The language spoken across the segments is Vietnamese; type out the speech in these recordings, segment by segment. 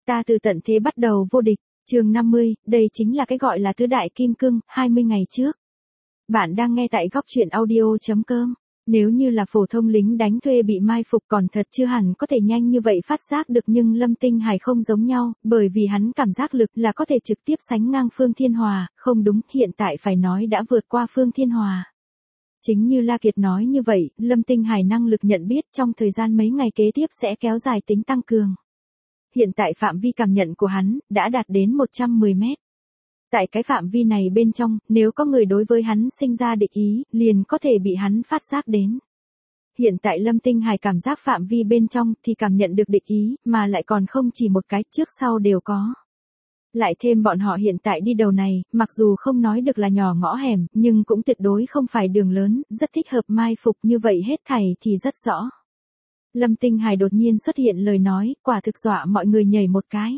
Ta từ tận thế bắt đầu vô địch, chương 50, đây chính là cái gọi là tứ đại kim cương, 20 ngày trước. Bạn đang nghe tại góc truyện audio.com. Nếu như là phổ thông lính đánh thuê bị mai phục còn thật chưa hẳn có thể nhanh như vậy phát giác được, nhưng Lâm Tinh Hải không giống nhau, bởi vì hắn cảm giác lực là có thể trực tiếp sánh ngang Phương Thiên Hòa, không đúng, hiện tại phải nói đã vượt qua Phương Thiên Hòa. Chính như La Kiệt nói như vậy, Lâm Tinh Hải năng lực nhận biết trong thời gian mấy ngày kế tiếp sẽ kéo dài tính tăng cường. Hiện tại phạm vi cảm nhận của hắn đã đạt đến 110 mét. Tại cái phạm vi này bên trong, nếu có người đối với hắn sinh ra địch ý, liền có thể bị hắn phát giác đến. Hiện tại Lâm Tinh Hải cảm giác phạm vi bên trong thì cảm nhận được địch ý, mà lại còn không chỉ một cái, trước sau đều có. Lại thêm bọn họ hiện tại đi đầu này, mặc dù không nói được là nhỏ ngõ hẻm, nhưng cũng tuyệt đối không phải đường lớn, rất thích hợp mai phục, như vậy hết thảy thì rất rõ. Lâm Tinh Hải đột nhiên xuất hiện lời nói, quả thực dọa mọi người nhảy một cái.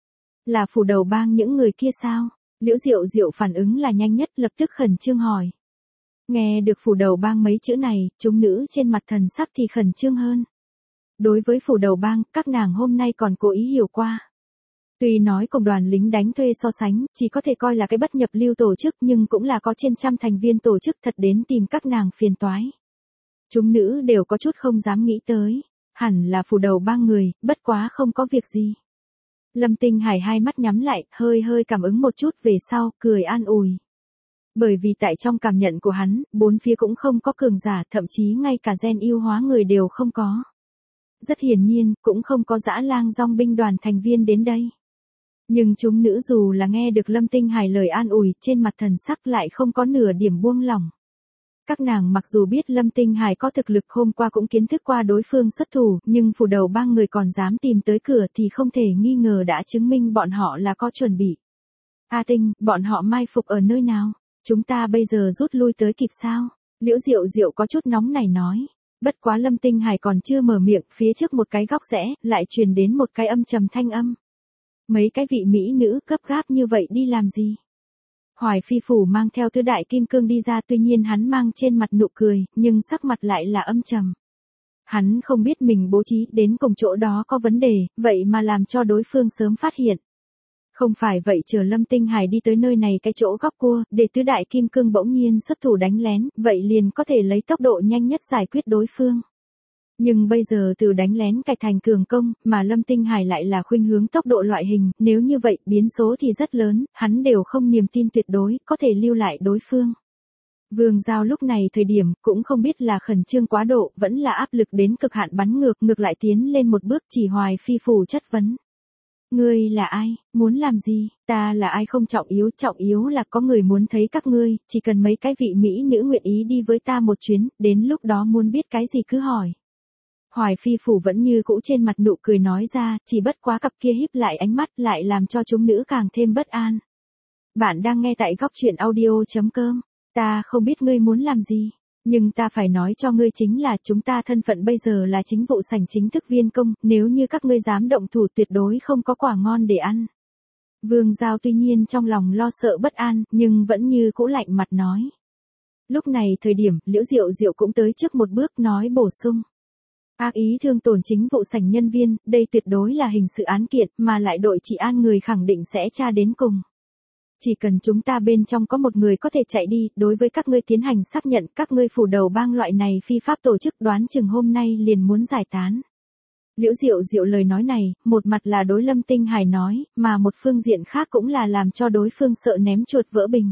Là phủ đầu bang những người kia sao? Liễu Diệu Diệu phản ứng là nhanh nhất, lập tức khẩn trương hỏi. Nghe được phủ đầu bang mấy chữ này, chúng nữ trên mặt thần sắc thì khẩn trương hơn. Đối với phủ đầu bang, các nàng hôm nay còn cố ý hiểu qua. Tuy nói cùng đoàn lính đánh thuê so sánh, chỉ có thể coi là cái bất nhập lưu tổ chức, nhưng cũng là có trên trăm thành viên tổ chức, thật đến tìm các nàng phiền toái. Chúng nữ đều có chút không dám nghĩ tới, hẳn là phủ đầu bang người, bất quá không có việc gì. Lâm Tinh Hải hai mắt nhắm lại, hơi hơi cảm ứng một chút về sau, cười an ủi. Bởi vì tại trong cảm nhận của hắn, bốn phía cũng không có cường giả, thậm chí ngay cả gen yêu hóa người đều không có. Rất hiển nhiên, cũng không có dã lang dòng binh đoàn thành viên đến đây. Nhưng chúng nữ dù là nghe được Lâm Tinh Hải lời an ủi, trên mặt thần sắc lại không có nửa điểm buông lỏng. Các nàng mặc dù biết Lâm Tinh Hải có thực lực, hôm qua cũng kiến thức qua đối phương xuất thủ, nhưng phủ đầu bang người còn dám tìm tới cửa thì không thể nghi ngờ đã chứng minh bọn họ là có chuẩn bị. A Tinh, bọn họ mai phục ở nơi nào? Chúng ta bây giờ rút lui tới kịp sao? Liễu Diệu Diệu có chút nóng nảy nói. Bất quá Lâm Tinh Hải còn chưa mở miệng, phía trước một cái góc rẽ, lại truyền đến một cái âm trầm thanh âm. Mấy cái vị mỹ nữ gấp gáp như vậy đi làm gì? Hoài Phi Phủ mang theo tứ đại kim cương đi ra, tuy nhiên hắn mang trên mặt nụ cười, nhưng sắc mặt lại là âm trầm. Hắn không biết mình bố trí đến cùng chỗ đó có vấn đề, vậy mà làm cho đối phương sớm phát hiện. Không phải vậy chờ Lâm Tinh Hải đi tới nơi này cái chỗ góc cua, để tứ đại kim cương bỗng nhiên xuất thủ đánh lén, vậy liền có thể lấy tốc độ nhanh nhất giải quyết đối phương. Nhưng bây giờ từ đánh lén cải thành cường công, mà Lâm Tinh Hải lại là khuynh hướng tốc độ loại hình, nếu như vậy, biến số thì rất lớn, hắn đều không niềm tin tuyệt đối, có thể lưu lại đối phương. Vương Giao lúc này thời điểm, cũng không biết là khẩn trương quá độ, vẫn là áp lực đến cực hạn bắn ngược lại tiến lên một bước, chỉ Hoài Phi Phủ chất vấn. Ngươi là ai, muốn làm gì, ta là ai không trọng yếu là có người muốn thấy các ngươi, chỉ cần mấy cái vị mỹ nữ nguyện ý đi với ta một chuyến, đến lúc đó muốn biết cái gì cứ hỏi. Hoài Phi Phủ vẫn như cũ trên mặt nụ cười nói ra, chỉ bất quá cặp kia híp lại ánh mắt lại làm cho chúng nữ càng thêm bất an. Bạn đang nghe tại góc truyện audio.com, ta không biết ngươi muốn làm gì, nhưng ta phải nói cho ngươi chính là chúng ta thân phận bây giờ là chính vụ sảnh chính thức viên công, nếu như các ngươi dám động thủ tuyệt đối không có quả ngon để ăn. Vương Giao tuy nhiên trong lòng lo sợ bất an, nhưng vẫn như cũ lạnh mặt nói. Lúc này thời điểm, Liễu Diệu Diệu cũng tới trước một bước nói bổ sung. Ác ý thương tổn chính vụ sảnh nhân viên, đây tuyệt đối là hình sự án kiện, mà lại đội trị an người khẳng định sẽ tra đến cùng. Chỉ cần chúng ta bên trong có một người có thể chạy đi, đối với các ngươi tiến hành xác nhận, các ngươi phủ đầu bang loại này phi pháp tổ chức, đoán chừng hôm nay liền muốn giải tán. Liễu Diệu Diệu lời nói này, một mặt là đối Lâm Tinh Hải nói, mà một phương diện khác cũng là làm cho đối phương sợ ném chuột vỡ bình.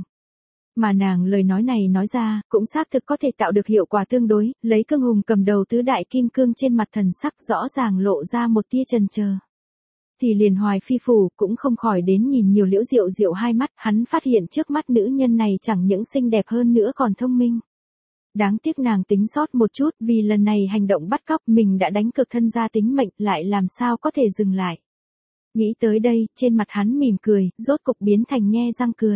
Mà nàng lời nói này nói ra, cũng xác thực có thể tạo được hiệu quả tương đối, lấy Cương Hùng cầm đầu tứ đại kim cương trên mặt thần sắc rõ ràng lộ ra một tia chần chờ. Thì liền Hoài Phi Phủ cũng không khỏi đến nhìn nhiều Liễu Diệu Diệu hai mắt, hắn phát hiện trước mắt nữ nhân này chẳng những xinh đẹp hơn nữa còn thông minh. Đáng tiếc nàng tính sót một chút, vì lần này hành động bắt cóc mình đã đánh cược thân gia tính mệnh, lại làm sao có thể dừng lại. Nghĩ tới đây, trên mặt hắn mỉm cười, rốt cục biến thành nhe răng cười.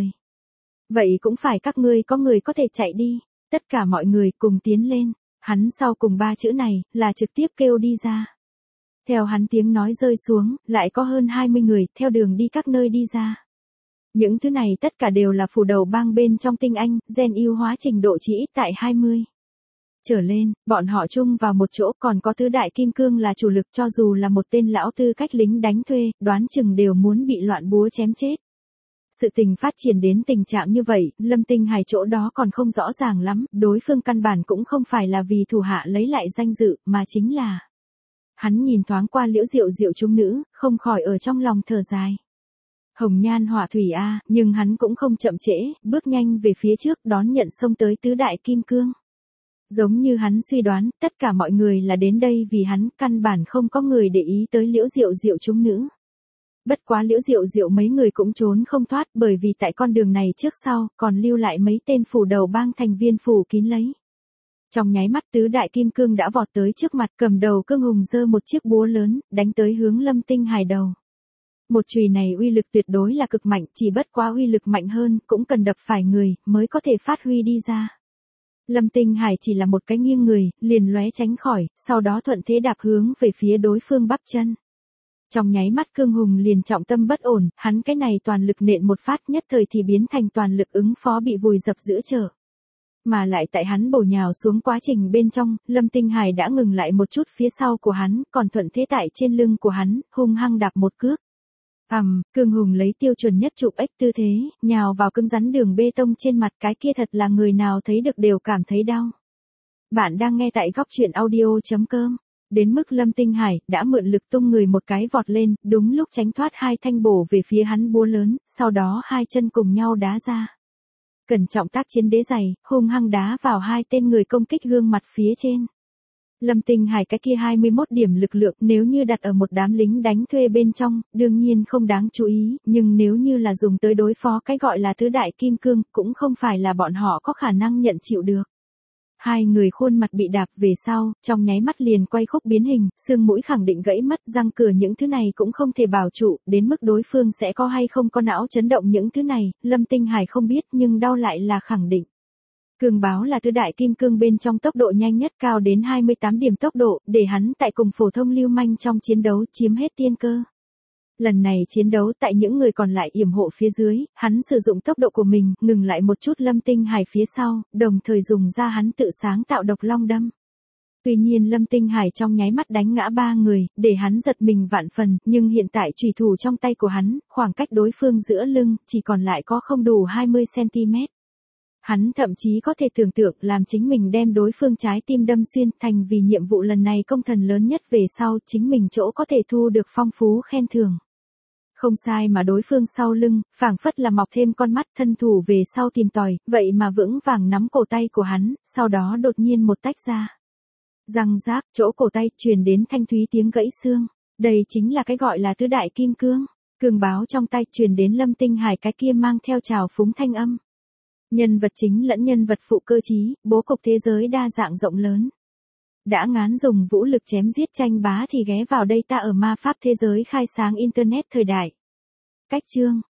Vậy cũng phải các ngươi có người có thể chạy đi, tất cả mọi người cùng tiến lên, hắn sau cùng ba chữ này, là trực tiếp kêu đi ra. Theo hắn tiếng nói rơi xuống, lại có hơn 20 người, theo đường đi các nơi đi ra. Những thứ này tất cả đều là phủ đầu bang bên trong tinh anh, gen yêu hóa trình độ chỉ ít tại 20. trở lên, bọn họ chung vào một chỗ, còn có tứ đại kim cương là chủ lực, cho dù là một tên lão tư cách lính đánh thuê, đoán chừng đều muốn bị loạn búa chém chết. Sự tình phát triển đến tình trạng như vậy, Lâm Tinh Hải chỗ đó còn không rõ ràng lắm, đối phương căn bản cũng không phải là vì thủ hạ lấy lại danh dự, mà chính là... Hắn nhìn thoáng qua Liễu Diệu Diệu chúng nữ, không khỏi ở trong lòng thở dài. Hồng nhan họa thủy a, nhưng hắn cũng không chậm trễ, bước nhanh về phía trước đón nhận xông tới tứ đại kim cương. Giống như hắn suy đoán, tất cả mọi người là đến đây vì hắn, căn bản không có người để ý tới Liễu Diệu Diệu chúng nữ. Bất quá Liễu Diệu Diệu mấy người cũng trốn không thoát, bởi vì tại con đường này trước sau, còn lưu lại mấy tên phủ đầu bang thành viên phủ kín lấy. Trong nháy mắt tứ đại kim cương đã vọt tới trước mặt, cầm đầu cương hùng giơ một chiếc búa lớn, đánh tới hướng Lâm Tinh Hải đầu. Một chùy này uy lực tuyệt đối là cực mạnh, chỉ bất quá uy lực mạnh hơn, cũng cần đập phải người, mới có thể phát huy đi ra. Lâm Tinh Hải chỉ là một cái nghiêng người, liền lóe tránh khỏi, sau đó thuận thế đạp hướng về phía đối phương bắp chân. Trong nháy mắt cương hùng liền trọng tâm bất ổn, hắn cái này toàn lực nện một phát nhất thời thì biến thành toàn lực ứng phó bị vùi dập giữa chợ. Mà lại tại hắn bổ nhào xuống quá trình bên trong, Lâm Tinh Hải đã ngừng lại một chút phía sau của hắn, còn thuận thế tại trên lưng của hắn, hung hăng đạp một cước. Cương hùng lấy tiêu chuẩn nhất chụp ếch tư thế, nhào vào cứng rắn đường bê tông trên mặt, cái kia thật là người nào thấy được đều cảm thấy đau. Bạn đang nghe tại góc truyện audio.com. Đến mức Lâm Tinh Hải đã mượn lực tung người một cái vọt lên, đúng lúc tránh thoát hai thanh bổ về phía hắn búa lớn, sau đó hai chân cùng nhau đá ra. Cẩn trọng tác chiến đế giày, hung hăng đá vào hai tên người công kích gương mặt phía trên. Lâm Tinh Hải cái kia 21 điểm lực lượng nếu như đặt ở một đám lính đánh thuê bên trong, đương nhiên không đáng chú ý, nhưng nếu như là dùng tới đối phó cái gọi là tứ đại kim cương, cũng không phải là bọn họ có khả năng nhận chịu được. Hai người khuôn mặt bị đạp về sau, trong nháy mắt liền quay khúc biến hình, xương mũi khẳng định gãy mất, răng cửa những thứ này cũng không thể bảo trụ, đến mức đối phương sẽ có hay không có não chấn động những thứ này, Lâm Tinh Hải không biết nhưng đau lại là khẳng định. Cường báo là tứ đại kim cương bên trong tốc độ nhanh nhất, cao đến 28 điểm tốc độ, để hắn tại cùng phổ thông lưu manh trong chiến đấu chiếm hết tiên cơ. Lần này chiến đấu tại những người còn lại yểm hộ phía dưới, hắn sử dụng tốc độ của mình, ngừng lại một chút Lâm Tinh Hải phía sau, đồng thời dùng ra hắn tự sáng tạo độc long đâm. Tuy nhiên Lâm Tinh Hải trong nháy mắt đánh ngã ba người, để hắn giật mình vạn phần, nhưng hiện tại chùy thủ trong tay của hắn, khoảng cách đối phương giữa lưng, chỉ còn lại có không đủ 20cm. Hắn thậm chí có thể tưởng tượng làm chính mình đem đối phương trái tim đâm xuyên, thành vì nhiệm vụ lần này công thần lớn nhất về sau, chính mình chỗ có thể thu được phong phú khen thưởng. Không sai mà đối phương sau lưng, phảng phất là mọc thêm con mắt, thân thủ về sau tìm tòi, vậy mà vững vàng nắm cổ tay của hắn, sau đó đột nhiên một tách ra. Răng rác, chỗ cổ tay truyền đến thanh thúy tiếng gãy xương. Đây chính là cái gọi là tứ đại kim cương. Cường báo trong tay truyền đến Lâm Tinh Hải cái kia mang theo trào phúng thanh âm. Nhân vật chính lẫn nhân vật phụ cơ trí, bố cục thế giới đa dạng rộng lớn. Đã ngán dùng vũ lực chém giết tranh bá thì ghé vào đây ta ở ma pháp thế giới khai sáng internet thời đại. Cách chương